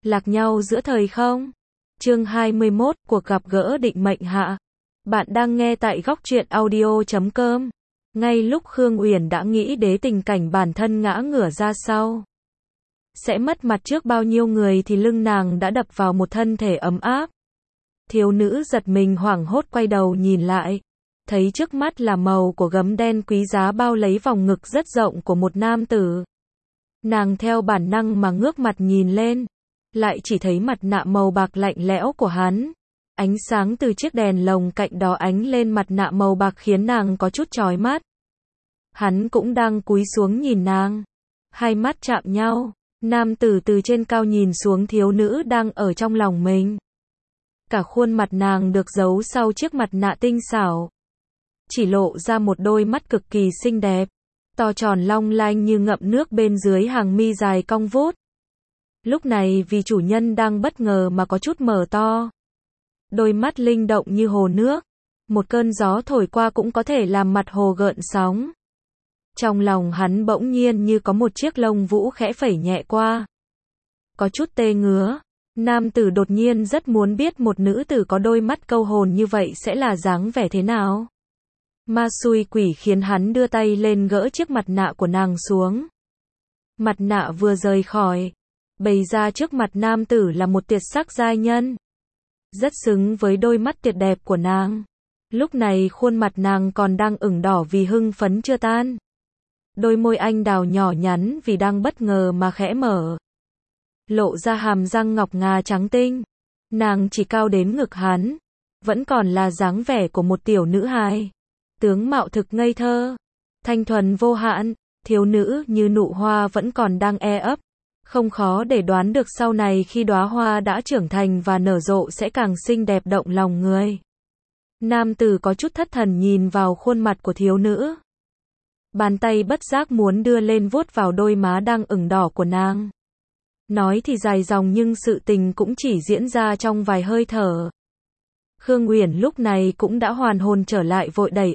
Lạc nhau giữa thời không? Chương 21, cuộc gặp gỡ định mệnh hạ. Bạn đang nghe tại góc truyện audio.com. Ngay lúc Khương Uyển đã nghĩ đến tình cảnh bản thân ngã ngửa ra sau, sẽ mất mặt trước bao nhiêu người thì lưng nàng đã đập vào một thân thể ấm áp. Thiếu nữ giật mình hoảng hốt quay đầu nhìn lại, thấy trước mắt là màu của gấm đen quý giá bao lấy vòng ngực rất rộng của một nam tử. Nàng theo bản năng mà ngước mặt nhìn lên, lại chỉ thấy mặt nạ màu bạc lạnh lẽo của hắn. Ánh sáng từ chiếc đèn lồng cạnh đó ánh lên mặt nạ màu bạc khiến nàng có chút chói mắt. Hắn cũng đang cúi xuống nhìn nàng. Hai mắt chạm nhau, nam tử từ trên cao nhìn xuống thiếu nữ đang ở trong lòng mình. Cả khuôn mặt nàng được giấu sau chiếc mặt nạ tinh xảo, chỉ lộ ra một đôi mắt cực kỳ xinh đẹp, to tròn long lanh như ngậm nước bên dưới hàng mi dài cong vút. Lúc này vì chủ nhân đang bất ngờ mà có chút mở to. Đôi mắt linh động như hồ nước, một cơn gió thổi qua cũng có thể làm mặt hồ gợn sóng. Trong lòng hắn bỗng nhiên như có một chiếc lông vũ khẽ phẩy nhẹ qua. Có chút tê ngứa, nam tử đột nhiên rất muốn biết một nữ tử có đôi mắt câu hồn như vậy sẽ là dáng vẻ thế nào. Ma xui quỷ khiến hắn đưa tay lên gỡ chiếc mặt nạ của nàng xuống. Mặt nạ vừa rời khỏi, bày ra trước mặt nam tử là một tuyệt sắc giai nhân. Rất xứng với đôi mắt tuyệt đẹp của nàng. Lúc này khuôn mặt nàng còn đang ửng đỏ vì hưng phấn chưa tan. Đôi môi anh đào nhỏ nhắn vì đang bất ngờ mà khẽ mở, lộ ra hàm răng ngọc ngà trắng tinh. Nàng chỉ cao đến ngực hắn, vẫn còn là dáng vẻ của một tiểu nữ hài. Tướng mạo thực ngây thơ, thanh thuần vô hạn, thiếu nữ như nụ hoa vẫn còn đang e ấp. Không khó để đoán được sau này khi đóa hoa đã trưởng thành và nở rộ sẽ càng xinh đẹp động lòng người. Nam tử có chút thất thần nhìn vào khuôn mặt của thiếu nữ. Bàn tay bất giác muốn đưa lên vuốt vào đôi má đang ửng đỏ của nàng. Nói thì dài dòng nhưng sự tình cũng chỉ diễn ra trong vài hơi thở. Khương Uyển lúc này cũng đã hoàn hồn trở lại vội đẩy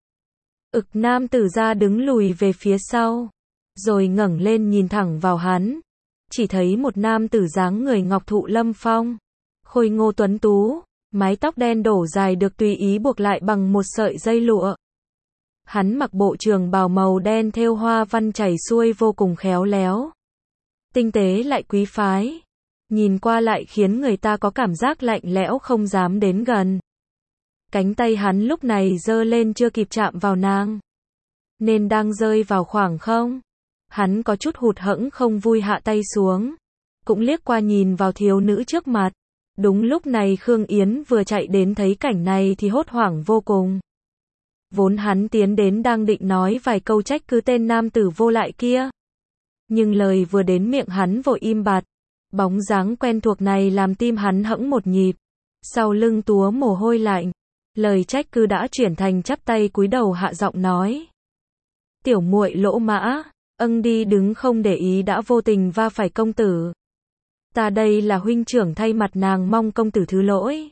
nam tử ra đứng lùi về phía sau, rồi ngẩng lên nhìn thẳng vào hắn. Chỉ thấy một nam tử dáng người ngọc thụ lâm phong, khôi ngô tuấn tú, mái tóc đen đổ dài được tùy ý buộc lại bằng một sợi dây lụa. Hắn mặc bộ trường bào màu đen thêu hoa văn chảy xuôi vô cùng khéo léo, tinh tế lại quý phái. Nhìn qua lại khiến người ta có cảm giác lạnh lẽo không dám đến gần. Cánh tay hắn lúc này giơ lên chưa kịp chạm vào nàng, nên đang rơi vào khoảng không. Hắn có chút hụt hẫng không vui hạ tay xuống, cũng liếc qua nhìn vào thiếu nữ trước mặt. Đúng lúc này Khương Yến vừa chạy đến thấy cảnh này thì hốt hoảng vô cùng. Vốn hắn tiến đến đang định nói vài câu trách cứ tên nam tử vô lại kia, nhưng lời vừa đến miệng hắn vội im bặt. Bóng dáng quen thuộc này làm tim hắn hẫng một nhịp, sau lưng túa mồ hôi lạnh. Lời trách cứ đã chuyển thành chắp tay cúi đầu hạ giọng nói: "Tiểu muội lỗ mã, đi đứng không để ý đã vô tình va phải công tử. Ta đây là huynh trưởng thay mặt nàng mong công tử thứ lỗi."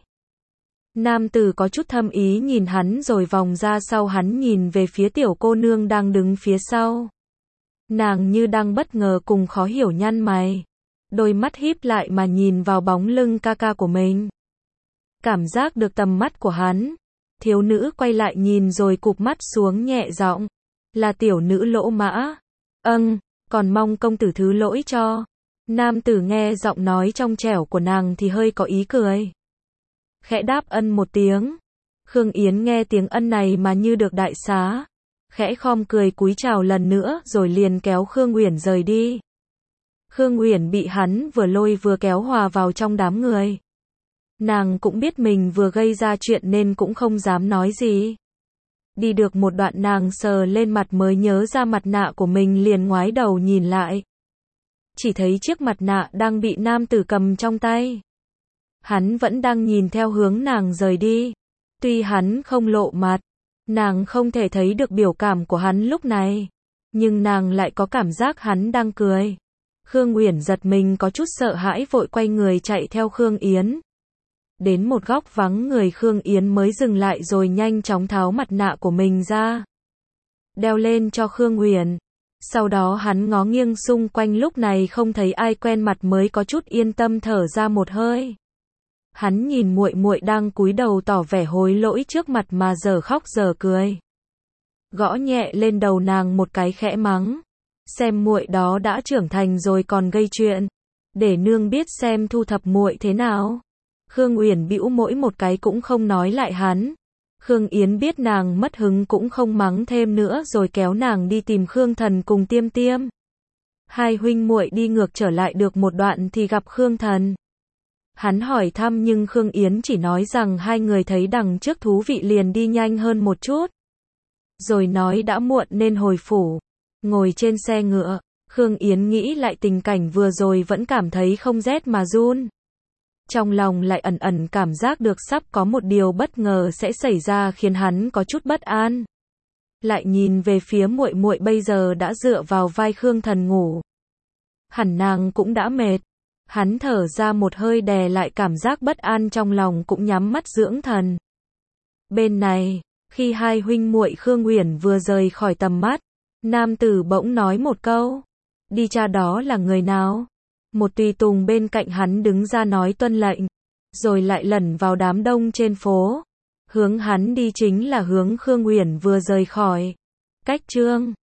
Nam tử có chút thâm ý nhìn hắn rồi vòng ra sau hắn nhìn về phía tiểu cô nương đang đứng phía sau. Nàng như đang bất ngờ cùng khó hiểu nhăn mày, đôi mắt híp lại mà nhìn vào bóng lưng ca ca của mình. Cảm giác được tầm mắt của hắn, thiếu nữ quay lại nhìn rồi cụp mắt xuống nhẹ giọng: "Là tiểu nữ lỗ mã. Còn mong công tử thứ lỗi cho." Nam tử nghe giọng nói trong trẻo của nàng thì hơi có ý cười, khẽ đáp một tiếng. Khương Yến nghe tiếng này mà như được đại xá, khẽ khom cười cúi chào lần nữa rồi liền kéo Khương Uyển rời đi. Khương Uyển bị hắn vừa lôi vừa kéo hòa vào trong đám người. Nàng cũng biết mình vừa gây ra chuyện nên cũng không dám nói gì. Đi được một đoạn nàng sờ lên mặt mới nhớ ra mặt nạ của mình liền ngoái đầu nhìn lại. Chỉ thấy chiếc mặt nạ đang bị nam tử cầm trong tay. Hắn vẫn đang nhìn theo hướng nàng rời đi. Tuy hắn không lộ mặt, nàng không thể thấy được biểu cảm của hắn lúc này, nhưng nàng lại có cảm giác hắn đang cười. Khương Uyển giật mình có chút sợ hãi vội quay người chạy theo Khương Yến. Đến một góc vắng người Khương Yến mới dừng lại rồi nhanh chóng tháo mặt nạ của mình ra, đeo lên cho Khương Uyển. Sau đó hắn ngó nghiêng xung quanh, lúc này không thấy ai quen mặt mới có chút yên tâm thở ra một hơi. Hắn nhìn muội muội đang cúi đầu tỏ vẻ hối lỗi trước mặt mà giờ khóc giờ cười. Gõ nhẹ lên đầu nàng một cái khẽ mắng. Xem muội đó đã trưởng thành rồi còn gây chuyện. Để nương biết xem thu thập muội thế nào. Khương Uyển bĩu môi một cái cũng không nói lại hắn. Khương Yến biết nàng mất hứng cũng không mắng thêm nữa rồi kéo nàng đi tìm Khương Thần cùng Tiêm Tiêm. Hai huynh muội đi ngược trở lại được một đoạn thì gặp Khương Thần. Hắn hỏi thăm nhưng Khương Yến chỉ nói rằng hai người thấy đằng trước thú vị liền đi nhanh hơn một chút. Rồi nói đã muộn nên hồi phủ. Ngồi trên xe ngựa, Khương Yến nghĩ lại tình cảnh vừa rồi vẫn cảm thấy không rét mà run. Trong lòng lại ẩn ẩn cảm giác được sắp có một điều bất ngờ sẽ xảy ra khiến hắn có chút bất an. Lại nhìn về phía muội muội bây giờ đã dựa vào vai Khương Thần ngủ. Hẳn nàng cũng đã mệt. Hắn thở ra một hơi đè lại cảm giác bất an trong lòng cũng nhắm mắt dưỡng thần. Bên này, khi hai huynh muội Khương Uyển vừa rời khỏi tầm mắt, nam tử bỗng nói một câu. Đi cha đó là người nào? Một tùy tùng bên cạnh hắn đứng ra nói tuân lệnh, rồi lại lẩn vào đám đông trên phố. Hướng hắn đi chính là hướng Khương Uyển vừa rời khỏi. Cách chương